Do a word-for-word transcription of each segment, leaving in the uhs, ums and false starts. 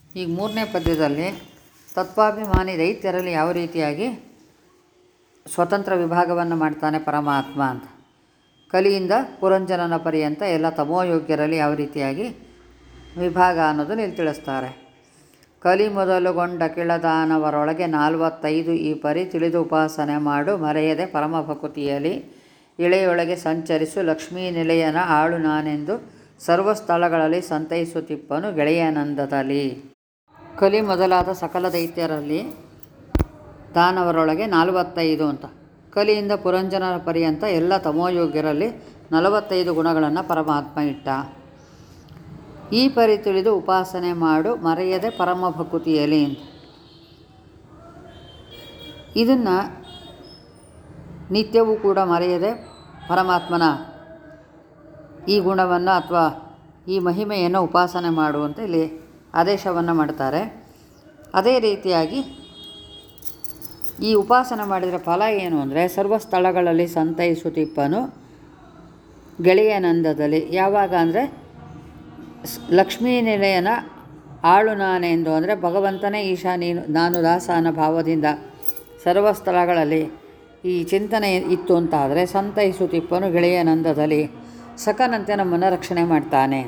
ಈಗ ಮೂರನೇ ಪದ್ಯದಲ್ಲಿ ತತ್ವಾಭಿಮಾನಿ ದೈತ್ಯರಲ್ಲಿ ಯಾವ ರೀತಿಯಾಗಿ ಸ್ವತಂತ್ರ ವಿಭಾಗವನ್ನು ಮಾಡ್ತಾನೆ ಪರಮಾತ್ಮ ಅಂತ, ಕಲಿಯಿಂದ ಪುರಂಜನನ ಪರ್ಯಂತ ಎಲ್ಲ ತಮೋಯೋಗ್ಯರಲ್ಲಿ ಯಾವ ರೀತಿಯಾಗಿ ವಿಭಾಗ ಅನ್ನೋದನ್ನು ಇಲ್ಲಿ ತಿಳಿಸ್ತಾರೆ. ಕಲಿ ಮೊದಲುಗೊಂಡ ಕಿಳದಾನವರೊಳಗೆ ನಾಲ್ವತ್ತೈದು ಈ ಪರಿ ತಿಳಿದು ಉಪಾಸನೆ ಮಾಡು ಮರೆಯದೆ ಪರಮಭಕುತಿಯಲ್ಲಿ ಇಳೆಯೊಳಗೆ ಸಂಚರಿಸು ಲಕ್ಷ್ಮೀ ನಿಲಯನ ಆಳು ನಾನೆಂದು ಸರ್ವ ಸ್ಥಳಗಳಲ್ಲಿ ಸಂತೈಸುತ್ತಿಪ್ಪನು ಗೆಳೆಯನಂದದಲ್ಲಿ. ಕಲಿ ಮೊದಲಾದ ಸಕಲ ದೈತ್ಯರಲ್ಲಿ ದಾನವರೊಳಗೆ ನಲವತ್ತೈದು ಅಂತ, ಕಲಿಯಿಂದ ಪುರಂಜನರ ಪರ್ಯಂತ ಎಲ್ಲ ತಮೋಯೋಗ್ಯರಲ್ಲಿ ನಲವತ್ತೈದು ಗುಣಗಳನ್ನು ಪರಮಾತ್ಮ ಇಟ್ಟ. ಈ ಪರಿ ತಿಳಿದು ಉಪಾಸನೆ ಮಾಡು ಮರೆಯದೆ ಪರಮ ಭಕುತಿಯಲ್ಲಿ. ಇದನ್ನು ನಿತ್ಯವೂ ಕೂಡ ಮರೆಯದೆ ಪರಮಾತ್ಮನ ಈ ಗುಣವನ್ನು ಅಥವಾ ಈ ಮಹಿಮೆಯನ್ನು ಉಪಾಸನೆ ಮಾಡುವಂತೆ ಇಲ್ಲಿ ಆದೇಶವನ್ನು ಮಾಡ್ತಾರೆ. ಅದೇ ರೀತಿಯಾಗಿ ಈ ಉಪಾಸನೆ ಮಾಡಿದರೆ ಫಲ ಏನು ಅಂದರೆ ಸರ್ವ ಸ್ಥಳಗಳಲ್ಲಿ ಸಂತೈಸುತ್ತಿಪ್ಪನು ಗೆಳೆಯನಂದದಲ್ಲಿ. ಯಾವಾಗ ಅಂದರೆ ಲಕ್ಷ್ಮೀ ನಿಲಯನ ಆಳು ನಾನೆಂದು ಅಂದರೆ ಭಗವಂತನೇ ಈಶಾ ನೀನು ನಾನು ದಾಸ ಅನ್ನೋ ಭಾವದಿಂದ ಸರ್ವ ಸ್ಥಳಗಳಲ್ಲಿ ಈ ಚಿಂತನೆ ಇತ್ತು ಅಂತಾದರೆ ಸಂತೈಸುತ್ತಿಪ್ಪನು ಗೆಳೆಯನಂದದಲ್ಲಿ ಸಖನಂತೆ ನಮ್ಮನ್ನು ರಕ್ಷಣೆ ಮಾಡ್ತಾನೆ.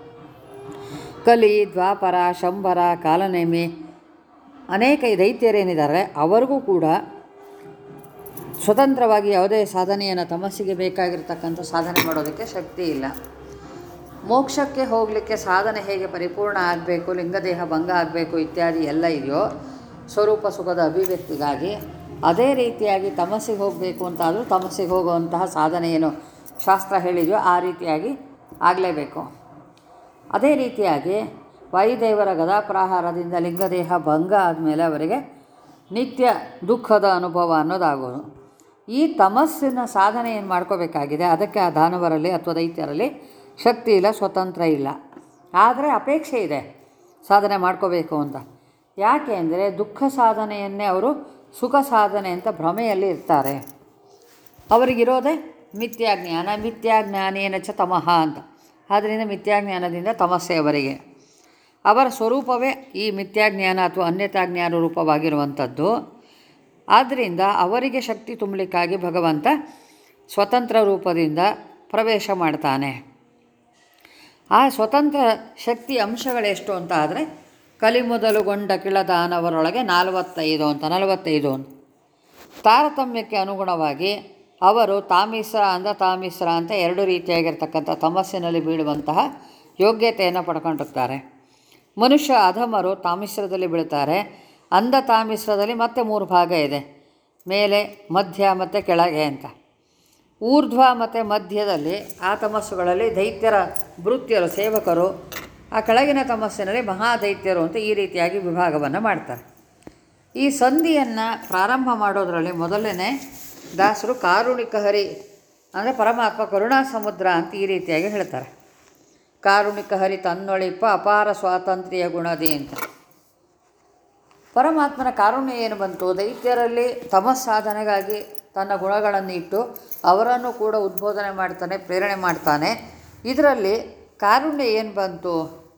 ಕಲಿ ದ್ವಾಪರ ಶಂಬರ ಕಾಲನೇಮಿ ಅನೇಕ ದೈತ್ಯರೇನಿದ್ದಾರೆ ಅವರಿಗೂ ಕೂಡ ಸ್ವತಂತ್ರವಾಗಿ ಯಾವುದೇ ಸಾಧನೆಯನ್ನು ತಮಸ್ಸಿಗೆ ಬೇಕಾಗಿರ್ತಕ್ಕಂಥ ಸಾಧನೆ ಮಾಡೋದಕ್ಕೆ ಶಕ್ತಿ ಇಲ್ಲ. ಮೋಕ್ಷಕ್ಕೆ ಹೋಗಲಿಕ್ಕೆ ಸಾಧನೆ ಹೇಗೆ ಪರಿಪೂರ್ಣ ಆಗಬೇಕು, ಲಿಂಗದೇಹ ಭಂಗ ಆಗಬೇಕು ಇತ್ಯಾದಿ ಎಲ್ಲ ಇದೆಯೋ ಸ್ವರೂಪ ಸುಖದ ಅಭಿವ್ಯಕ್ತಿಗಾಗಿ, ಅದೇ ರೀತಿಯಾಗಿ ತಮಸ್ಸಿಗೆ ಹೋಗಬೇಕು ಅಂತಾದರೂ ತಮಸ್ಸಿಗೆ ಹೋಗುವಂತಹ ಸಾಧನೆ ಏನು ಶಾಸ್ತ್ರ ಹೇಳಿದೆಯೋ ಆ ರೀತಿಯಾಗಿ ಆಗಲೇಬೇಕು. ಅದೇ ರೀತಿಯಾಗಿ ವಾಯುದೇವರ ಗದಾಪ್ರಹಾರದಿಂದ ಲಿಂಗದೇಹ ಭಂಗ ಆದಮೇಲೆ ಅವರಿಗೆ ನಿತ್ಯ ದುಃಖದ ಅನುಭವ ಅನ್ನೋದಾಗೋದು. ಈ ತಮಸ್ಸಿನ ಸಾಧನೆ ಏನು ಮಾಡ್ಕೋಬೇಕಾಗಿದೆ, ಅದಕ್ಕೆ ಆ ದಾನವರಲ್ಲಿ ಅಥವಾ ದೈತ್ಯರಲ್ಲಿ ಶಕ್ತಿ ಇಲ್ಲ, ಸ್ವತಂತ್ರ ಇಲ್ಲ. ಆದರೆ ಅಪೇಕ್ಷೆ ಇದೆ ಸಾಧನೆ ಮಾಡ್ಕೋಬೇಕು ಅಂತ. ಯಾಕೆ ಅಂದರೆ ದುಃಖ ಸಾಧನೆಯನ್ನೇ ಅವರು ಸುಖ ಸಾಧನೆ ಅಂತ ಭ್ರಮೆಯಲ್ಲಿ ಇರ್ತಾರೆ. ಅವರಿಗಿರೋದೇ ಮಿಥ್ಯಾಜ್ಞಾನ, ಮಿಥ್ಯಾಜ್ಞಾನೇನ ಚ ತಮಃ ಅಂತ. ಆದ್ದರಿಂದ ಮಿಥ್ಯಾಜ್ಞಾನದಿಂದ ತಮಸ್ಸೆ ಅವರಿಗೆ. ಅವರ ಸ್ವರೂಪವೇ ಈ ಮಿಥ್ಯಾಜ್ಞಾನ ಅಥವಾ ಅನ್ಯತಾಜ್ಞಾನ ರೂಪವಾಗಿರುವಂಥದ್ದು. ಆದ್ದರಿಂದ ಅವರಿಗೆ ಶಕ್ತಿ ತುಂಬಲಿಕ್ಕಾಗಿ ಭಗವಂತ ಸ್ವತಂತ್ರ ರೂಪದಿಂದ ಪ್ರವೇಶ ಮಾಡ್ತಾನೆ. ಆ ಸ್ವತಂತ್ರ ಶಕ್ತಿ ಅಂಶಗಳೆಷ್ಟು ಅಂತ ಆದರೆ ಕಲಿ ಮೊದಲುಗೊಂಡ ಕಿಳದಾನವರೊಳಗೆ ನಲವತ್ತೈದು ಅಂತ ನಲವತ್ತೈದು ಅಂತ ತಾರತಮ್ಯಕ್ಕೆ ಅನುಗುಣವಾಗಿ ಅವರು ತಾಮಿಸ್ರ ಅಂಧ ತಾಮಿಸ್ರ ಅಂತ ಎರಡು ರೀತಿಯಾಗಿರ್ತಕ್ಕಂಥ ತಮಸ್ಸಿನಲ್ಲಿ ಬೀಳುವಂತಹ ಯೋಗ್ಯತೆಯನ್ನು ಪಡ್ಕೊಂಡಿರ್ತಾರೆ. ಮನುಷ್ಯ ಅಧಮರು ತಾಮಿಸ್ರದಲ್ಲಿ ಬೀಳ್ತಾರೆ. ಅಂಧ ತಾಮಿಸ್ರದಲ್ಲಿ ಮತ್ತೆ ಮೂರು ಭಾಗ ಇದೆ, ಮೇಲೆ ಮಧ್ಯ ಮತ್ತು ಕೆಳಗೆ ಅಂತ. ಊರ್ಧ್ವ ಮತ್ತು ಮಧ್ಯದಲ್ಲಿ ಆ ತಮಸ್ಸುಗಳಲ್ಲಿ ದೈತ್ಯರ ಭೃತ್ಯರು ಸೇವಕರು, ಆ ಕೆಳಗಿನ ತಮಸ್ಸಿನಲ್ಲಿ ಮಹಾದೈತ್ಯರು ಅಂತ ಈ ರೀತಿಯಾಗಿ ವಿಭಾಗವನ್ನು ಮಾಡ್ತಾರೆ. ಈ ಸಂಧಿಯನ್ನು ಪ್ರಾರಂಭ ಮಾಡೋದರಲ್ಲಿ ಮೊದಲನೇ ದಾಸರು ಕಾರುಣಿಕ ಹರಿ ಅಂದರೆ ಪರಮಾತ್ಮ ಕರುಣಾ ಸಮುದ್ರ ಅಂತ ಈ ರೀತಿಯಾಗಿ ಹೇಳ್ತಾರೆ. ಕಾರುಣಿಕ ಹರಿ ತನ್ನೊಳಿಪ ಅಪಾರ ಸ್ವಾತಂತ್ರ್ಯ ಗುಣದಿ ಅಂತ. ಪರಮಾತ್ಮನ ಕಾರುಣ್ಯ ಏನು ಬಂತು, ದೈತ್ಯರಲ್ಲಿ ತಮಸ್ಸಾಧನೆಗಾಗಿ ತನ್ನ ಗುಣಗಳನ್ನು ಇಟ್ಟು ಅವರನ್ನು ಕೂಡ ಉದ್ಬೋಧನೆ ಮಾಡ್ತಾನೆ, ಪ್ರೇರಣೆ ಮಾಡ್ತಾನೆ. ಇದರಲ್ಲಿ ಕಾರುಣ್ಯ ಏನು ಬಂತು,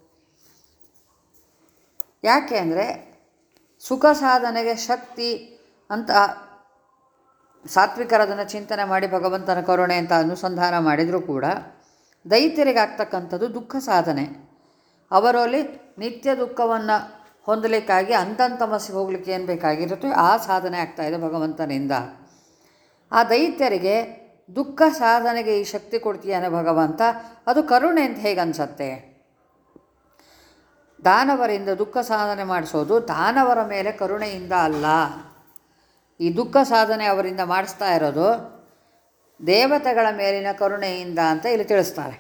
ಯಾಕೆ ಅಂದರೆ ಸುಖ ಸಾಧನೆಗೆ ಶಕ್ತಿ ಅಂತ ಸಾತ್ವಿಕರದನ್ನು ಚಿಂತನೆ ಮಾಡಿ ಭಗವಂತನ ಕರುಣೆ ಅಂತ ಅನುಸಂಧಾನ ಮಾಡಿದರೂ ಕೂಡ ದೈತ್ಯರಿಗಾಗ್ತಕ್ಕಂಥದ್ದು ದುಃಖ ಸಾಧನೆ. ಅವರಲ್ಲಿ ನಿತ್ಯ ದುಃಖವನ್ನು ಹೊಂದಲಿಕ್ಕಾಗಿ ಅಂತಂತಮಸ್ಸಿಗೆ ಹೋಗಲಿಕ್ಕೆ ಏನು ಬೇಕಾಗಿರುತ್ತೋ ಆ ಸಾಧನೆ ಆಗ್ತಾಯಿದೆ ಭಗವಂತನಿಂದ. ಆ ದೈತ್ಯರಿಗೆ ದುಃಖ ಸಾಧನೆಗೆ ಈ ಶಕ್ತಿ ಕೊಡ್ತೀಯಾನೆ ಭಗವಂತ, ಅದು ಕರುಣೆ ಅಂತ ಹೇಗೆ ಅನಿಸತ್ತೆ. ದಾನವರಿಂದ ದುಃಖ ಸಾಧನೆ ಮಾಡಿಸೋದು ದಾನವರ ಮೇಲೆ ಕರುಣೆಯಿಂದ ಅಲ್ಲ. ಈ ದುಃಖ ಸಾಧನೆ ಅವರಿಂದ ಮಾಡಿಸ್ತಾ ಇರೋದು ದೇವತೆಗಳ ಮೇಲಿನ ಕರುಣೆಯಿಂದ ಅಂತ ಇಲ್ಲಿ ತಿಳಿಸ್ತಾರೆ.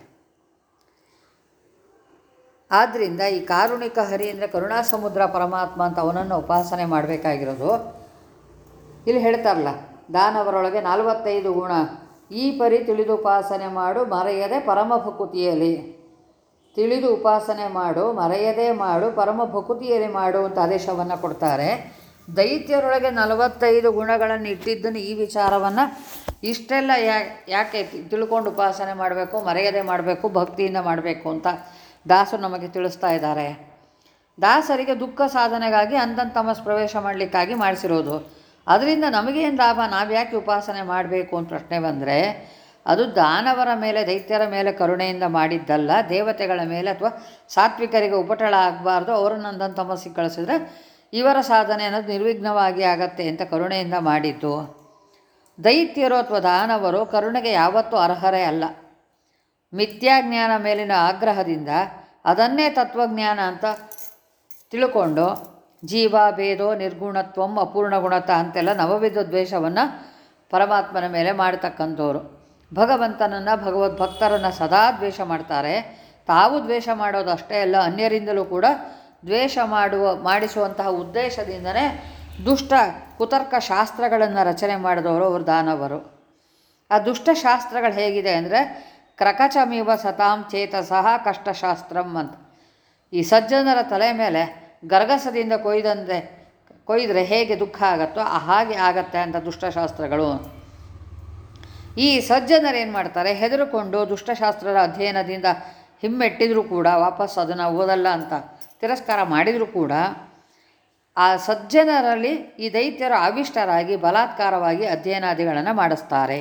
ಆದ್ದರಿಂದ ಈ ಕಾರುಣಿಕ ಹರಿ ಅಂದರೆ ಕರುಣಾ ಸಮುದ್ರ ಪರಮಾತ್ಮ ಅಂತ ಅವನನ್ನು ಉಪಾಸನೆ ಮಾಡಬೇಕಾಗಿರೋದು. ಇಲ್ಲಿ ಹೇಳ್ತಾರಲ್ಲ, ದಾನವರೊಳಗೆ ನಲವತ್ತೈದು ಗುಣ ಈ ಪರಿ ತಿಳಿದು ಉಪಾಸನೆ ಮಾಡು ಮರೆಯದೆ ಪರಮ ಭಕುತಿಯಲ್ಲಿ. ತಿಳಿದು ಉಪಾಸನೆ ಮಾಡು ಮರೆಯದೇ ಮಾಡು ಪರಮ ಭಕುತಿಯಲ್ಲಿ ಮಾಡು ಅಂತ ಆದೇಶವನ್ನು ಕೊಡ್ತಾರೆ. ದೈತ್ಯರೊಳಗೆ ನಲವತ್ತೈದು ಗುಣಗಳನ್ನು ಇಟ್ಟಿದ್ದನ್ನು ಈ ವಿಚಾರವನ್ನು ಇಷ್ಟೆಲ್ಲ ಯಾ ಯಾಕೆ ತಿಳ್ಕೊಂಡು ಉಪಾಸನೆ ಮಾಡಬೇಕು, ಮರೆಯದೆ ಮಾಡಬೇಕು, ಭಕ್ತಿಯಿಂದ ಮಾಡಬೇಕು ಅಂತ ದಾಸರು ನಮಗೆ ತಿಳಿಸ್ತಾ ಇದ್ದಾರೆ. ದಾಸರಿಗೆ ದುಃಖ ಸಾಧನೆಗಾಗಿ ಅಂಧನ್ ತಮಸ್ ಪ್ರವೇಶ ಮಾಡಲಿಕ್ಕಾಗಿ ಮಾಡಿಸಿರೋದು. ಅದರಿಂದ ನಮಗೇನು ಲಾಭ, ನಾವು ಯಾಕೆ ಉಪಾಸನೆ ಮಾಡಬೇಕು ಅಂತ ಪ್ರಶ್ನೆ ಬಂದರೆ, ಅದು ದಾನವರ ಮೇಲೆ ದೈತ್ಯರ ಮೇಲೆ ಕರುಣೆಯಿಂದ ಮಾಡಿದ್ದಲ್ಲ, ದೇವತೆಗಳ ಮೇಲೆ ಅಥವಾ ಸಾತ್ವಿಕರಿಗೆ ಉಪಟಳ ಆಗಬಾರ್ದು, ಅವರನ್ನು ಅಂಧನ್ ತಮಸ್ಸಿಗೆ ಕಳಿಸಿದ್ರೆ ಇವರ ಸಾಧನೆ ಅನ್ನೋದು ನಿರ್ವಿಘ್ನವಾಗಿ ಆಗತ್ತೆ ಅಂತ ಕರುಣೆಯಿಂದ ಮಾಡಿದ್ದು. ದೈತ್ಯರು ಅಥವಾ ದಾನವರು ಕರುಣೆಗೆ ಯಾವತ್ತೂ ಅರ್ಹರೇ ಅಲ್ಲ. ಮಿಥ್ಯಾಜ್ಞಾನ ಮೇಲಿನ ಆಗ್ರಹದಿಂದ ಅದನ್ನೇ ತತ್ವಜ್ಞಾನ ಅಂತ ತಿಳ್ಕೊಂಡು ಜೀವ ಭೇದೋ ನಿರ್ಗುಣತ್ವಂ ಅಪೂರ್ಣ ಗುಣತ ಅಂತೆಲ್ಲ ನವವಿಧ ದ್ವೇಷವನ್ನು ಪರಮಾತ್ಮನ ಮೇಲೆ ಮಾಡ್ತಕ್ಕಂಥವ್ರು. ಭಗವಂತನನ್ನು ಭಗವದ್ಭಕ್ತರನ್ನು ಸದಾ ದ್ವೇಷ ಮಾಡ್ತಾರೆ. ತಾವು ದ್ವೇಷ ಮಾಡೋದು ಅಷ್ಟೇ ಅಲ್ಲ, ಅನ್ಯರಿಂದಲೂ ಕೂಡ ದ್ವೇಷ ಮಾಡುವ ಮಾಡಿಸುವಂತಹ ಉದ್ದೇಶದಿಂದನೇ ದುಷ್ಟ ಕುತರ್ಕ ಶಾಸ್ತ್ರಗಳನ್ನು ರಚನೆ ಮಾಡಿದವರು ಅವರು ದಾನವರು. ಆ ದುಷ್ಟ ಶಾಸ್ತ್ರಗಳು ಹೇಗಿದೆ ಅಂದರೆ, ಕ್ರಕಚಮಿವ ಸತಾಂ ಚೇತಸಃ ಕಷ್ಟಶಾಸ್ತ್ರಂ ಅಂತ. ಈ ಸಜ್ಜನರ ತಲೆ ಮೇಲೆ ಗರ್ಗಸದಿಂದ ಕೊಯ್ದಂತೆ ಕೊಯ್ದರೆ ಹೇಗೆ ದುಃಖ ಆಗುತ್ತೋ ಹಾಗೆ ಆಗತ್ತೆ ಅಂತ ದುಷ್ಟಶಾಸ್ತ್ರಗಳು. ಈ ಸಜ್ಜನರು ಏನು ಮಾಡ್ತಾರೆ, ಹೆದರುಕೊಂಡು ದುಷ್ಟಶಾಸ್ತ್ರದ ಅಧ್ಯಯನದಿಂದ ಹಿಮ್ಮೆಟ್ಟಿದರೂ ಕೂಡ, ವಾಪಸ್ ಅದನ್ನು ಓದಲ್ಲ ಅಂತ ತಿರಸ್ಕಾರ ಮಾಡಿದರೂ ಕೂಡ, ಆ ಸಜ್ಜನರಲ್ಲಿ ಈ ದೈತ್ಯರು ಆವಿಷ್ಟರಾಗಿ ಬಲಾತ್ಕಾರವಾಗಿ ಅಧ್ಯಯನಾದಿಗಳನ್ನು ಮಾಡಿಸ್ತಾರೆ.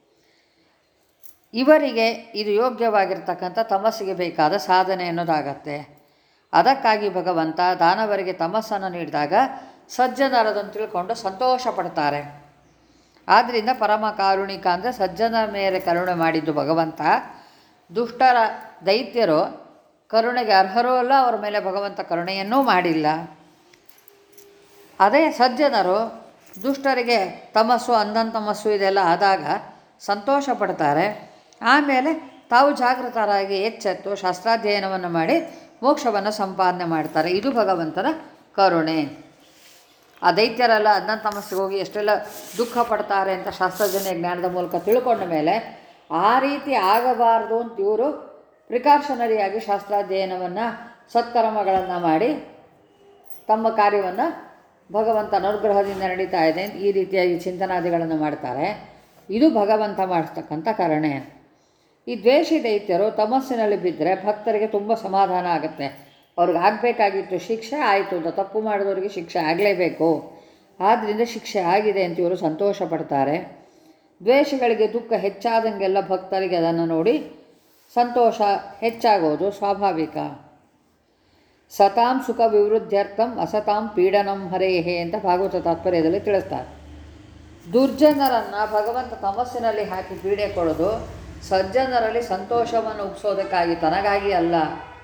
ಇವರಿಗೆ ಇದು ಯೋಗ್ಯವಾಗಿರ್ತಕ್ಕಂಥ ತಮಸ್ಸಿಗೆ ಬೇಕಾದ ಸಾಧನೆ ಅನ್ನೋದಾಗತ್ತೆ. ಅದಕ್ಕಾಗಿ ಭಗವಂತ ದಾನವರಿಗೆ ತಮಸ್ಸನ್ನು ನೀಡಿದಾಗ ಸಜ್ಜನರದನ್ನು ತಿಳ್ಕೊಂಡು ಸಂತೋಷ ಪಡ್ತಾರೆ. ಆದ್ದರಿಂದ ಪರಮ ಕಾರುಣಿಕ ಅಂದರೆ ಸಜ್ಜನರ ಮೇಲೆ ಕರುಣೆ ಮಾಡಿದ್ದು ಭಗವಂತ. ದುಷ್ಟರ ದೈತ್ಯರು ಕರುಣೆಗೆ ಅರ್ಹರೂ ಅಲ್ಲ, ಅವರ ಮೇಲೆ ಭಗವಂತ ಕರುಣೆಯನ್ನೂ ಮಾಡಿಲ್ಲ. ಅದೇ ಸಜ್ಜನರು ದುಷ್ಟರಿಗೆ ತಮಸ್ಸು ಅಂಧನ್ ತಮಸ್ಸು ಇದೆಲ್ಲ ಆದಾಗ ಸಂತೋಷ ಪಡ್ತಾರೆ. ಆಮೇಲೆ ತಾವು ಜಾಗೃತರಾಗಿ ಎಚ್ಚೆತ್ತು ಶಾಸ್ತ್ರಾಧ್ಯಯನವನ್ನು ಮಾಡಿ ಮೋಕ್ಷವನ್ನು ಸಂಪಾದನೆ ಮಾಡ್ತಾರೆ. ಇದು ಭಗವಂತನ ಕರುಣೆ. ಆ ದೈತ್ಯರೆಲ್ಲ ಅಂಧನ್ ತಮಸ್ಸಿಗೆ ಹೋಗಿ ಎಷ್ಟೆಲ್ಲ ದುಃಖ ಪಡ್ತಾರೆ ಅಂತ ಶಾಸ್ತ್ರಜನ್ಯ ಜ್ಞಾನದ ಮೂಲಕ ತಿಳ್ಕೊಂಡ ಮೇಲೆ ಆ ರೀತಿ ಆಗಬಾರ್ದು ಅಂತ ಇವರು ಪ್ರಿಕಾಷನರಿಯಾಗಿ ಶಾಸ್ತ್ರಾಧ್ಯಯನವನ್ನು ಸತ್ಕರ್ಮಗಳನ್ನು ಮಾಡಿ ತಮ್ಮ ಕಾರ್ಯವನ್ನು ಭಗವಂತನ ಅನುಗ್ರಹದಿಂದ ನಡೀತಾ ಇದೆ ಈ ರೀತಿಯಾಗಿ ಚಿಂತನಾದಿಗಳನ್ನು ಮಾಡ್ತಾರೆ. ಇದು ಭಗವಂತ ಮಾಡಿಸ್ತಕ್ಕಂಥ ಕರುಣೆ. ಈ ದ್ವೇಷಿ ದೈತ್ಯರು ತಮಸ್ಸಿನಲ್ಲಿ ಬಿದ್ದರೆ ಭಕ್ತರಿಗೆ ತುಂಬ ಸಮಾಧಾನ ಆಗುತ್ತೆ. ಅವ್ರಿಗೆ ಆಗಬೇಕಾಗಿತ್ತು ಶಿಕ್ಷೆ ಆಯಿತು ಅಂತ, ತಪ್ಪು ಮಾಡಿದವರಿಗೆ ಶಿಕ್ಷೆ ಆಗಲೇಬೇಕು, ಆದ್ದರಿಂದ ಶಿಕ್ಷೆ ಆಗಿದೆ ಅಂತ ಇವರು ಸಂತೋಷ ಪಡ್ತಾರೆ. ದ್ವೇಷಗಳಿಗೆ ದುಃಖ ಹೆಚ್ಚಾದಂಗೆಲ್ಲ ಭಕ್ತರಿಗೆ ಅದನ್ನು ನೋಡಿ ಸಂತೋಷ ಹೆಚ್ಚಾಗೋದು ಸ್ವಾಭಾವಿಕ. ಸತಾಂ ಸುಖ ವಿವೃದ್ಧ್ಯರ್ಥಂ ಅಸತಾಂ ಪೀಡನಂ ಹರೇಹೇ ಅಂತ ಭಾಗವತ ತಾತ್ಪರ್ಯದಲ್ಲಿ ತಿಳಿಸ್ತಾರೆ. ದುರ್ಜನರನ್ನು ಭಗವಂತ ತಮಸ್ಸಿನಲ್ಲಿ ಹಾಕಿ ಪೀಡೆ ಕೊಡೋದು ಸಜ್ಜನರಲ್ಲಿ ಸಂತೋಷವನ್ನು ಉಗಿಸೋದಕ್ಕಾಗಿ, ತನಗಾಗಿ ಅಲ್ಲ.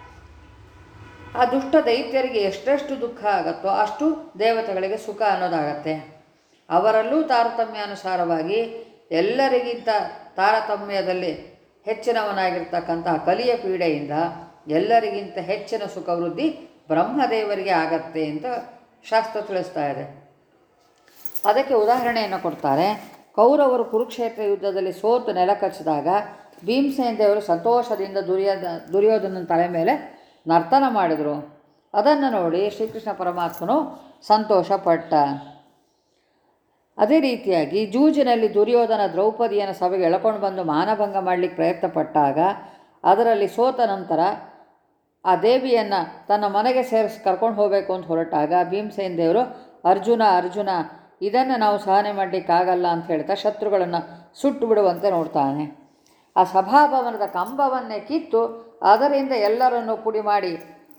ಆ ದುಷ್ಟ ದೈತ್ಯರಿಗೆ ಎಷ್ಟೆಷ್ಟು ದುಃಖ ಆಗುತ್ತೋ ಅಷ್ಟು ದೇವತೆಗಳಿಗೆ ಸುಖ ಅನ್ನೋದಾಗತ್ತೆ. ಅವರಲ್ಲೂ ತಾರತಮ್ಯಾನುಸಾರವಾಗಿ ಎಲ್ಲರಿಗಿಂತ ತಾರತಮ್ಯದಲ್ಲಿ ಹೆಚ್ಚಿನವನಾಗಿರ್ತಕ್ಕಂತಹ ಕಲಿಯ ಪೀಡೆಯಿಂದ ಎಲ್ಲರಿಗಿಂತ ಹೆಚ್ಚಿನ ಸುಖ ವೃದ್ಧಿ ಬ್ರಹ್ಮದೇವರಿಗೆ ಆಗತ್ತೆ ಅಂತ ಶಾಸ್ತ್ರ ತಿಳಿಸ್ತಾ ಇದೆ. ಅದಕ್ಕೆ ಉದಾಹರಣೆಯನ್ನು ಕೊಡ್ತಾರೆ. ಕೌರವರು ಕುರುಕ್ಷೇತ್ರ ಯುದ್ಧದಲ್ಲಿ ಸೋತು ನೆಲ ಕಚ್ಚಿದಾಗ ಭೀಮಸೇನ ದೇವರು ಸಂತೋಷದಿಂದ ದುರ್ಯೋಧ ದುರ್ಯೋಧನನ ತಲೆ ಮೇಲೆ ನರ್ತನ ಮಾಡಿದರು. ಅದನ್ನು ನೋಡಿ ಶ್ರೀಕೃಷ್ಣ ಪರಮಾತ್ಮನು ಸಂತೋಷಪಟ್ಟ. ಅದೇ ರೀತಿಯಾಗಿ ಜೂಜಿನಲ್ಲಿ ದುರ್ಯೋಧನ ದ್ರೌಪದಿಯನ್ನು ಸಭೆಗೆ ಎಳ್ಕೊಂಡು ಬಂದು ಮಾನಭಂಗ ಮಾಡಲಿಕ್ಕೆ ಪ್ರಯತ್ನ ಪಟ್ಟಾಗ ಅದರಲ್ಲಿ ಸೋತ ನಂತರ ಆ ದೇವಿಯನ್ನು ತನ್ನ ಮನೆಗೆ ಸೇರಿಸಿ ಕರ್ಕೊಂಡು ಹೋಗಬೇಕು ಅಂತ ಹೊರಟಾಗ ಭೀಮಸೇನ ದೇವರು ಅರ್ಜುನ ಅರ್ಜುನ ಇದನ್ನು ನಾವು ಸಹನೆ ಮಾಡಲಿಕ್ಕಾಗಲ್ಲ ಅಂತ ಹೇಳ್ತಾ ಶತ್ರುಗಳನ್ನು ಸುಟ್ಟು ಬಿಡುವಂತೆ ನೋಡ್ತಾನೆ. ಆ ಸಭಾಭವನದ ಕಂಬವನ್ನೇ ಕಿತ್ತು ಅದರಿಂದ ಎಲ್ಲರನ್ನು ಪುಡಿ ಮಾಡಿ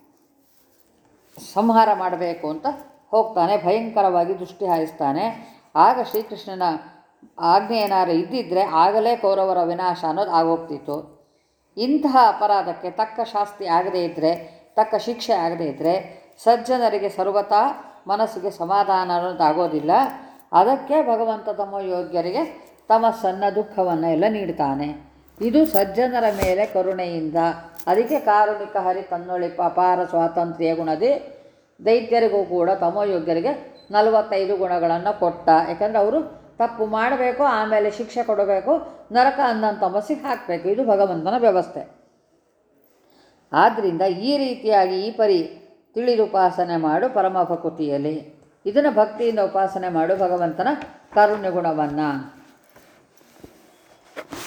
ಸಂಹಾರ ಮಾಡಬೇಕು ಅಂತ ಹೋಗ್ತಾನೆ. ಭಯಂಕರವಾಗಿ ದೃಷ್ಟಿ ಹಾಯಿಸ್ತಾನೆ. ಆಗ ಶ್ರೀಕೃಷ್ಣನ ಆಜ್ಞೆ ಏನಾರು ಇದ್ದಿದ್ದರೆ ಆಗಲೇ ಕೌರವರ ವಿನಾಶ ಅನ್ನೋದು ಆಗೋಗ್ತಿತ್ತು. ಇಂತಹ ಅಪರಾಧಕ್ಕೆ ತಕ್ಕ ಶಾಸ್ತಿ ಆಗದೇ ಇದ್ದರೆ, ತಕ್ಕ ಶಿಕ್ಷೆ ಆಗದೇ ಇದ್ದರೆ ಸಜ್ಜನರಿಗೆ ಸರ್ವತಾ ಮನಸ್ಸಿಗೆ ಸಮಾಧಾನ ಅನ್ನೋದಾಗೋದಿಲ್ಲ. ಅದಕ್ಕೆ ಭಗವಂತ ತಮ್ಮ ಯೋಗ್ಯರಿಗೆ ತಮಸ್ಸನ್ನು ದುಃಖವನ್ನು ಎಲ್ಲ ನೀಡ್ತಾನೆ. ಇದು ಸಜ್ಜನರ ಮೇಲೆ ಕರುಣೆಯಿಂದ. ಅದಕ್ಕೆ ಕಾರುಣಿಕ ಹರಿ ತನ್ನೊಳಿಪ ಅಪಾರ ಸ್ವಾತಂತ್ರ್ಯ ಗುಣದಿ ದೈತ್ಯರಿಗೂ ಕೂಡ ತಮ್ಮ ಯೋಗ್ಯರಿಗೆ ನಲವತ್ತೈದು ಗುಣಗಳನ್ನು ಕೊಟ್ಟ. ಯಾಕಂದರೆ ಅವರು ತಪ್ಪು ಮಾಡಬೇಕು, ಆಮೇಲೆ ಶಿಕ್ಷೆ ಕೊಡಬೇಕು, ನರಕ ಅಂದಂಥ ತಮಸ್ಸಿಗೆ ಹಾಕಬೇಕು. ಇದು ಭಗವಂತನ ವ್ಯವಸ್ಥೆ. ಆದ್ದರಿಂದ ಈ ರೀತಿಯಾಗಿ ಈ ಪರಿ ತಿಳಿದು ಉಪಾಸನೆ ಮಾಡು ಪರಮ ಭಕುತಿಯಲ್ಲಿ. ಇದನ್ನು ಭಕ್ತಿಯಿಂದ ಉಪಾಸನೆ ಮಾಡು ಭಗವಂತನ ಕಾರುಣ್ಯ ಗುಣವನ್ನು.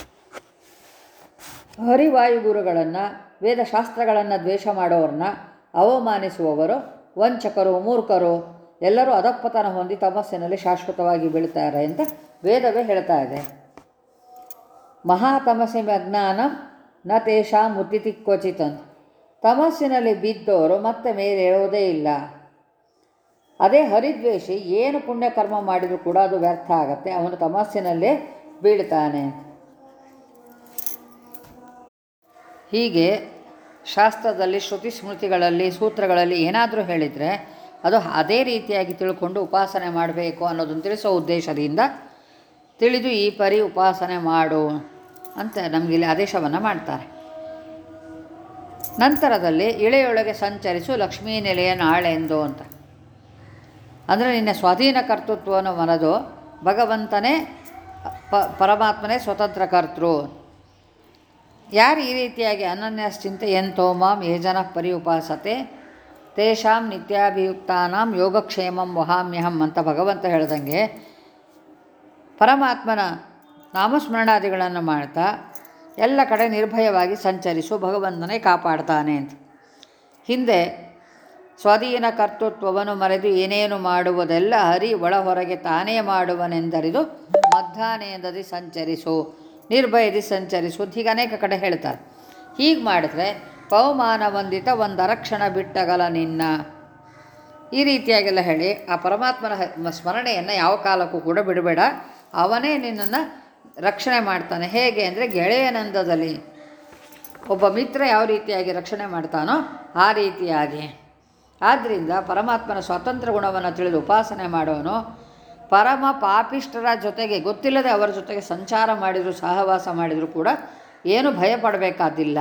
ಹರಿವಾಯುಗುರುಗಳನ್ನು ವೇದಶಾಸ್ತ್ರಗಳನ್ನು ದ್ವೇಷ ಮಾಡೋರನ್ನ ಅವಮಾನಿಸುವವರು, ವಂಚಕರು, ಮೂರ್ಖರು ಎಲ್ಲರೂ ಅಧಃಪತನ ಹೊಂದಿ ತಮಸ್ಸಿನಲ್ಲಿ ಶಾಶ್ವತವಾಗಿ ಬೀಳ್ತಾರೆ ಅಂತ ವೇದವೇ ಹೇಳ್ತಾ ಇದೆ. ಮಹಾತಮಸ್ಸಿ ಅಜ್ಞಾನ ನ ತೇಷಾಂ ಉತ್ತಿತಿ ಕ್ವಚಿತ್ ಅಂತ. ತಮಸ್ಸಿನಲ್ಲಿ ಬಿದ್ದವರು ಮತ್ತೆ ಮೇಲೆ ಹೇಳೋದೇ ಇಲ್ಲ. ಅದೇ ಹರಿದ್ವೇಷಿ ಏನು ಪುಣ್ಯಕರ್ಮ ಮಾಡಿದರೂ ಕೂಡ ಅದು ವ್ಯರ್ಥ ಆಗತ್ತೆ, ಅವನು ತಮಸ್ಸಿನಲ್ಲೇ ಬೀಳ್ತಾನೆ. ಹೀಗೆ ಶಾಸ್ತ್ರದಲ್ಲಿ, ಶ್ರುತಿ ಸ್ಮೃತಿಗಳಲ್ಲಿ, ಸೂತ್ರಗಳಲ್ಲಿ ಏನಾದರೂ ಹೇಳಿದರೆ ಅದು ಅದೇ ರೀತಿಯಾಗಿ ತಿಳ್ಕೊಂಡು ಉಪಾಸನೆ ಮಾಡಬೇಕು ಅನ್ನೋದನ್ನು ತಿಳಿಸೋ ಉದ್ದೇಶದಿಂದ ತಿಳಿದು ಈ ಪರಿ ಉಪಾಸನೆ ಮಾಡು ಅಂತ ನಮಗಿಲ್ಲಿ ಆದೇಶವನ್ನು ಮಾಡ್ತಾರೆ. ನಂತರದಲ್ಲಿ ಇಳೆಯೊಳಗೆ ಸಂಚರಿಸು ಲಕ್ಷ್ಮೀ ನೆಲೆಯ ನಾಳೆಂದು ಅಂತ. ಅಂದರೆ ನಿನ್ನ ಸ್ವಾಧೀನ ಕರ್ತೃತ್ವವನ್ನು ಮನದು ಭಗವಂತನೇ ಪ ಪರಮಾತ್ಮನೇ ಸ್ವತಂತ್ರ ಕರ್ತೃ. ಯಾರು ಈ ರೀತಿಯಾಗಿ ಅನನ್ಯಶ್ಚಿಂತೆ ಎಂತೋ ಮಾಂ ಯೇ ಜನ ಪರಿ ಉಪಾಸತೆ ತೇಷಾಂ ನಿತ್ಯಾಭಿಯುಕ್ತಾನಾಂ ಯೋಗಕ್ಷೇಮಂ ವಹಾಮ್ಯಹಂ ಅಂತ ಭಗವಂತ ಹೇಳ್ದಂಗೆ ಪರಮಾತ್ಮನ ನಾಮಸ್ಮರಣಾದಿಗಳನ್ನು ಮಾಡ್ತಾ ಎಲ್ಲ ಕಡೆ ನಿರ್ಭಯವಾಗಿ ಸಂಚರಿಸು, ಭಗವಂತನೇ ಕಾಪಾಡ್ತಾನೆ ಅಂತ. ಹಿಂದೆ ಸ್ವಾಧೀನ ಕರ್ತೃತ್ವವನ್ನು ಮರೆತು ಏನೇನು ಮಾಡುವುದೆಲ್ಲ ಹರಿ ಒಳ ಹೊರಗೆ ತಾನೇ ಮಾಡುವನೆಂದರಿದು ಮಧ್ಯಾಹ್ನದಲ್ಲಿ ಸಂಚರಿಸು, ನಿರ್ಭಯದಿ ಸಂಚರಿಸು, ಹೀಗೆ ಅನೇಕ ಕಡೆ ಹೇಳ್ತಾರೆ. ಹೀಗೆ ಮಾಡಿದ್ರೆ ಪವಮಾನ ವಂದಿತ ಒಂದರಕ್ಷಣ ಬಿಟ್ಟಗಲ ನಿನ್ನ, ಈ ರೀತಿಯಾಗೆಲ್ಲ ಹೇಳಿ ಆ ಪರಮಾತ್ಮನ ಸ್ಮರಣೆಯನ್ನು ಯಾವ ಕಾಲಕ್ಕೂ ಕೂಡ ಬಿಡಬೇಡ, ಅವನೇ ನಿನ್ನನ್ನು ರಕ್ಷಣೆ ಮಾಡ್ತಾನೆ. ಹೇಗೆ ಅಂದರೆ ಗೆಳೆಯನಂದದಲ್ಲಿ ಒಬ್ಬ ಮಿತ್ರ ಯಾವ ರೀತಿಯಾಗಿ ರಕ್ಷಣೆ ಮಾಡ್ತಾನೋ ಆ ರೀತಿಯಾಗಿ. ಆದ್ದರಿಂದ ಪರಮಾತ್ಮನ ಸ್ವಾತಂತ್ರ್ಯ ಗುಣವನ್ನು ತಿಳಿದು ಉಪಾಸನೆ ಮಾಡೋನು ಪರಮ ಪಾಪಿಷ್ಠರ ಜೊತೆಗೆ ಗೊತ್ತಿಲ್ಲದೆ ಅವರ ಜೊತೆಗೆ ಸಂಚಾರ ಮಾಡಿದರೂ, ಸಹವಾಸ ಮಾಡಿದರೂ ಕೂಡ ಏನು ಭಯ ಪಡಬೇಕಾದಿಲ್ಲ.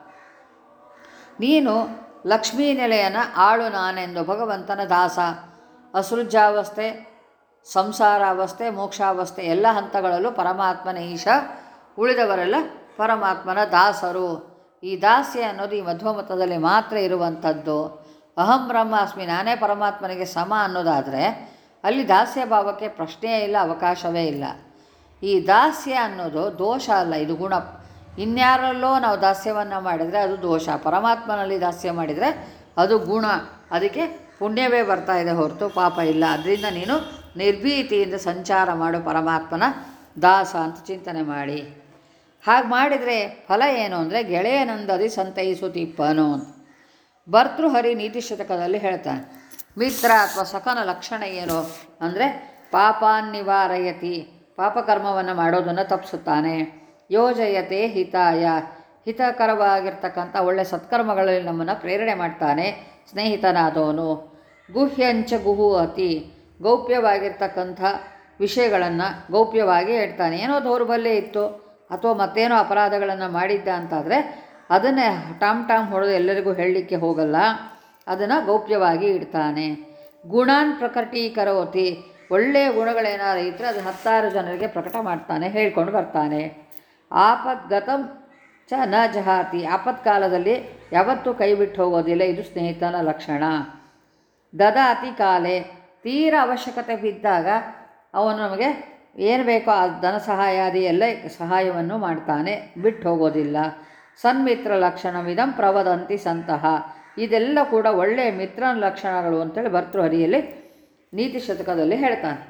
ನೀನು ಲಕ್ಷ್ಮೀ ನೆಲೆಯನ್ನು ಆಳು ನಾನೆಂದು ಭಗವಂತನ ದಾಸ. ಅಸೃಜಾವಸ್ಥೆ, ಸಂಸಾರಾವಸ್ಥೆ, ಮೋಕ್ಷಾವಸ್ಥೆ ಎಲ್ಲ ಹಂತಗಳಲ್ಲೂ ಪರಮಾತ್ಮನ ಈಶ, ಉಳಿದವರೆಲ್ಲ ಪರಮಾತ್ಮನ ದಾಸರು. ಈ ದಾಸ್ಯ ಅನ್ನೋದು ಈ ಮಧ್ವಮತದಲ್ಲಿ ಮಾತ್ರ ಇರುವಂಥದ್ದು. ಅಹಂ ಬ್ರಹ್ಮಾಸ್ಮಿ, ನಾನೇ ಪರಮಾತ್ಮನಿಗೆ ಸಮ ಅನ್ನೋದಾದರೆ ಅಲ್ಲಿ ದಾಸ್ಯ ಭಾವಕ್ಕೆ ಪ್ರಶ್ನೆಯೇ ಇಲ್ಲ, ಅವಕಾಶವೇ ಇಲ್ಲ. ಈ ದಾಸ್ಯ ಅನ್ನೋದು ದೋಷ ಅಲ್ಲ, ಇದು ಗುಣ. ಇನ್ಯಾರಲ್ಲೋ ನಾವು ದಾಸ್ಯವನ್ನು ಮಾಡಿದರೆ ಅದು ದೋಷ, ಪರಮಾತ್ಮನಲ್ಲಿ ದಾಸ್ಯ ಮಾಡಿದರೆ ಅದು ಗುಣ. ಅದಕ್ಕೆ ಪುಣ್ಯವೇ ಬರ್ತಾ ಇದೆ ಹೊರತು ಪಾಪ ಇಲ್ಲ. ಅದರಿಂದ ನೀನು ನಿರ್ಭೀತಿಯಿಂದ ಸಂಚಾರ ಮಾಡು, ಪರಮಾತ್ಮನ ದಾಸ ಅಂತ ಚಿಂತನೆ ಮಾಡಿ. ಹಾಗೆ ಮಾಡಿದರೆ ಫಲ ಏನು ಅಂದರೆ ಗೆಳೆಯನಂದದಿ ಸಂತೈಸುತ್ತಿಪ್ಪನು ಅಂತ ಭರ್ತೃಹರಿ ನೀತಿ ಶತಕದಲ್ಲಿ ಹೇಳ್ತಾನೆ. ಮಿತ್ರ ಅಥವಾ ಸಖನ ಲಕ್ಷಣ ಏನು ಅಂದರೆ ಪಾಪಾನ್ ನಿವಾರಯತಿ, ಪಾಪಕರ್ಮವನ್ನು ಮಾಡೋದನ್ನು ತಪ್ಪಿಸುತ್ತಾನೆ. ಯೋಜಯತೆ ಹಿತಾಯ, ಹಿತಕರವಾಗಿರ್ತಕ್ಕಂಥ ಒಳ್ಳೆಯ ಸತ್ಕರ್ಮಗಳಲ್ಲಿ ನಮ್ಮನ್ನು ಪ್ರೇರಣೆ ಮಾಡ್ತಾನೆ ಸ್ನೇಹಿತನಾದವನು. ಗುಹ್ಯಂಚ ಗುಹು ಅತಿ, ಗೌಪ್ಯವಾಗಿರ್ತಕ್ಕಂಥ ವಿಷಯಗಳನ್ನು ಗೌಪ್ಯವಾಗಿ ಹೇಳ್ತಾನೆ. ಏನೋ ದೌರ್ಬಲ್ಯ ಇತ್ತು ಅಥವಾ ಮತ್ತೇನೋ ಅಪರಾಧಗಳನ್ನು ಮಾಡಿದ್ದ ಅಂತಾದರೆ ಅದನ್ನೇ ಟಾಮ್ ಟಾಮ್ ಹೊಡೆದು ಎಲ್ಲರಿಗೂ ಹೇಳಲಿಕ್ಕೆ ಹೋಗಲ್ಲ, ಅದನ್ನು ಗೌಪ್ಯವಾಗಿ ಇಡ್ತಾನೆ. ಗುಣಾನ್ ಪ್ರಕಟೀಕರೋತಿ, ಒಳ್ಳೆಯ ಗುಣಗಳೇನಾದ್ರು ಇದ್ದರೆ ಅದು ಹತ್ತಾರು ಜನರಿಗೆ ಪ್ರಕಟ ಮಾಡ್ತಾನೆ, ಹೇಳ್ಕೊಂಡು ಬರ್ತಾನೆ. ಆಪದ್ಗತಂ ಚ ನ ಜಹಾತಿ, ಆಪತ್ಕಾಲದಲ್ಲಿ ಯಾವತ್ತೂ ಕೈ ಬಿಟ್ಟು ಹೋಗೋದಿಲ್ಲ, ಇದು ಸ್ನೇಹಿತನ ಲಕ್ಷಣ. ದದಾತಿ ಕಾಲೆ, ತೀರ ಅವಶ್ಯಕತೆ ಬಿದ್ದಾಗ ಅವನು ನಮಗೆ ಏನು ಬೇಕೋ ಆ ಧನ ಸಹಾಯಾದಿ ಎಲ್ಲ ಸಹಾಯವನ್ನು ಮಾಡ್ತಾನೆ, ಬಿಟ್ಟು ಹೋಗೋದಿಲ್ಲ. ಸನ್ಮಿತ್ರ ಲಕ್ಷಣವಿದಂ ಪ್ರವದಂತಿ ಸಂತಹ, ಇದೆಲ್ಲ ಕೂಡ ಒಳ್ಳೆಯ ಮಿತ್ರನ ಲಕ್ಷಣಗಳು ಅಂತೇಳಿ ಭರ್ತೃಹರಿಯಲ್ಲಿ ನೀತಿ ಶತಕದಲ್ಲಿ ಹೇಳ್ತಾನೆ.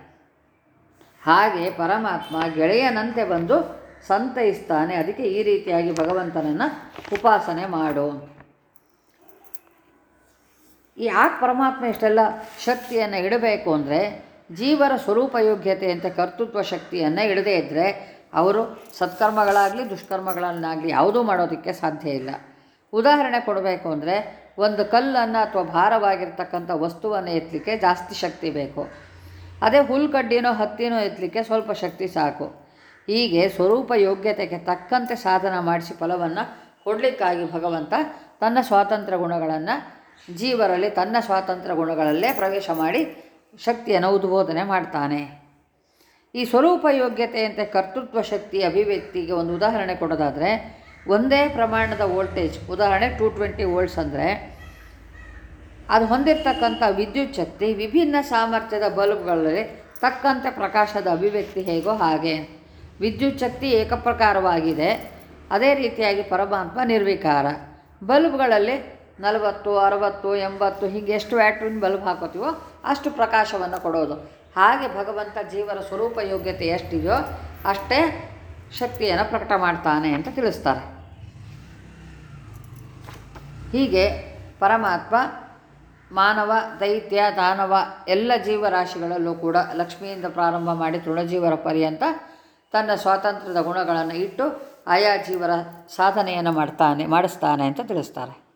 ಹಾಗೆ ಪರಮಾತ್ಮ ಗೆಳೆಯನಂತೆ ಬಂದು ಸಂತೈಸ್ತಾನೆ. ಅದಕ್ಕೆ ಈ ರೀತಿಯಾಗಿ ಭಗವಂತನನ್ನು ಉಪಾಸನೆ ಮಾಡು. ಯಾಕೆ ಪರಮಾತ್ಮ ಇಷ್ಟೆಲ್ಲ ಶಕ್ತಿಯನ್ನು ಇಡಬೇಕು ಅಂದರೆ ಜೀವರ ಸ್ವರೂಪ ಯೋಗ್ಯತೆ ಅಂತ ಕರ್ತೃತ್ವ ಶಕ್ತಿಯನ್ನು ಇಡದೇ ಇದ್ದರೆ ಅವರು ಸತ್ಕರ್ಮಗಳಾಗಲಿ ದುಷ್ಕರ್ಮಗಳನ್ನಾಗಲಿ ಯಾವುದೂ ಮಾಡೋದಕ್ಕೆ ಸಾಧ್ಯ ಇಲ್ಲ. ಉದಾಹರಣೆ ಕೊಡಬೇಕು ಅಂದರೆ ಒಂದು ಕಲ್ಲನ್ನು ಅಥವಾ ಭಾರವಾಗಿರ್ತಕ್ಕಂಥ ವಸ್ತುವನ್ನು ಎತ್ತಲಿಕ್ಕೆ ಜಾಸ್ತಿ ಶಕ್ತಿ ಬೇಕು. ಅದೇ ಹುಲ್ಕಡ್ಡಿನೋ ಹತ್ತಿನೋ ಎತ್ತಲಿಕ್ಕೆ ಸ್ವಲ್ಪ ಶಕ್ತಿ ಸಾಕು. ಹೀಗೆ ಸ್ವರೂಪ ಯೋಗ್ಯತೆಗೆ ತಕ್ಕಂತೆ ಸಾಧನ ಮಾಡಿಸಿ ಫಲವನ್ನು ಕೊಡಲಿಕ್ಕಾಗಿ ಭಗವಂತ ತನ್ನ ಸ್ವಾತಂತ್ರ್ಯ ಗುಣಗಳನ್ನು ಜೀವರಲ್ಲಿ ತನ್ನ ಸ್ವಾತಂತ್ರ್ಯ ಗುಣಗಳಲ್ಲೇ ಪ್ರವೇಶ ಮಾಡಿ ಶಕ್ತಿಯನ್ನು ಉದ್ಬೋಧನೆ ಮಾಡ್ತಾನೆ. ಈ ಸ್ವರೂಪ ಯೋಗ್ಯತೆಯಂತೆ ಕರ್ತೃತ್ವ ಶಕ್ತಿ ಅಭಿವ್ಯಕ್ತಿಗೆ ಒಂದು ಉದಾಹರಣೆ ಕೊಡೋದಾದರೆ ಒಂದೇ ಪ್ರಮಾಣದ ವೋಲ್ಟೇಜ್, ಉದಾಹರಣೆ ಟೂ ಟ್ವೆಂಟಿ ವೋಲ್ಟ್ಸ್ ಅಂದರೆ ಅದು ಹೊಂದಿರತಕ್ಕಂಥ ವಿದ್ಯುತ್ ಶಕ್ತಿ ವಿಭಿನ್ನ ಸಾಮರ್ಥ್ಯದ ಬಲ್ಬ್ಗಳಲ್ಲಿ ತಕ್ಕಂತೆ ಪ್ರಕಾಶದ ಅಭಿವ್ಯಕ್ತಿ ಹೇಗೋ ಹಾಗೆ ವಿದ್ಯುತ್ ಶಕ್ತಿ ಏಕಪ್ರಕಾರವಾಗಿದೆ. ಅದೇ ರೀತಿಯಾಗಿ ಪರಮಾತ್ಮ ನಿರ್ವಿಕಾರ. ಬಲ್ಬ್ಗಳಲ್ಲಿ ನಲವತ್ತು ಅರವತ್ತು ಎಂಬತ್ತು ಹೀಗೆ ಎಷ್ಟು ವ್ಯಾಟ್ವಿನ್ ಬಲ್ಬ್ ಹಾಕೋತೀವೋ ಅಷ್ಟು ಪ್ರಕಾಶವನ್ನು ಕೊಡೋದು. ಹಾಗೆ ಭಗವಂತ ಜೀವನ ಸ್ವರೂಪ ಯೋಗ್ಯತೆ ಎಷ್ಟಿದೆಯೋ ಅಷ್ಟೇ ಶಕ್ತಿಯನ್ನು ಪ್ರಕಟ ಮಾಡ್ತಾನೆ ಅಂತ ತಿಳಿಸ್ತಾರೆ. ಹೀಗೆ ಪರಮಾತ್ಮ ಮಾನವ, ದೈತ್ಯ, ದಾನವ ಎಲ್ಲ ಜೀವರಾಶಿಗಳಲ್ಲೂ ಕೂಡ ಲಕ್ಷ್ಮಿಯಿಂದ ಪ್ರಾರಂಭ ಮಾಡಿ ತೃಣಜೀವರ ಪರ್ಯಂತ ತನ್ನ ಸ್ವಾತಂತ್ರ್ಯದ ಗುಣಗಳನ್ನು ಇಟ್ಟು ಆಯಾ ಜೀವರ ಸಾಧನೆಯನ್ನು ಮಾಡ್ತಾನೆ ಮಾಡಿಸ್ತಾನೆ ಅಂತ ತಿಳಿಸ್ತಾರೆ.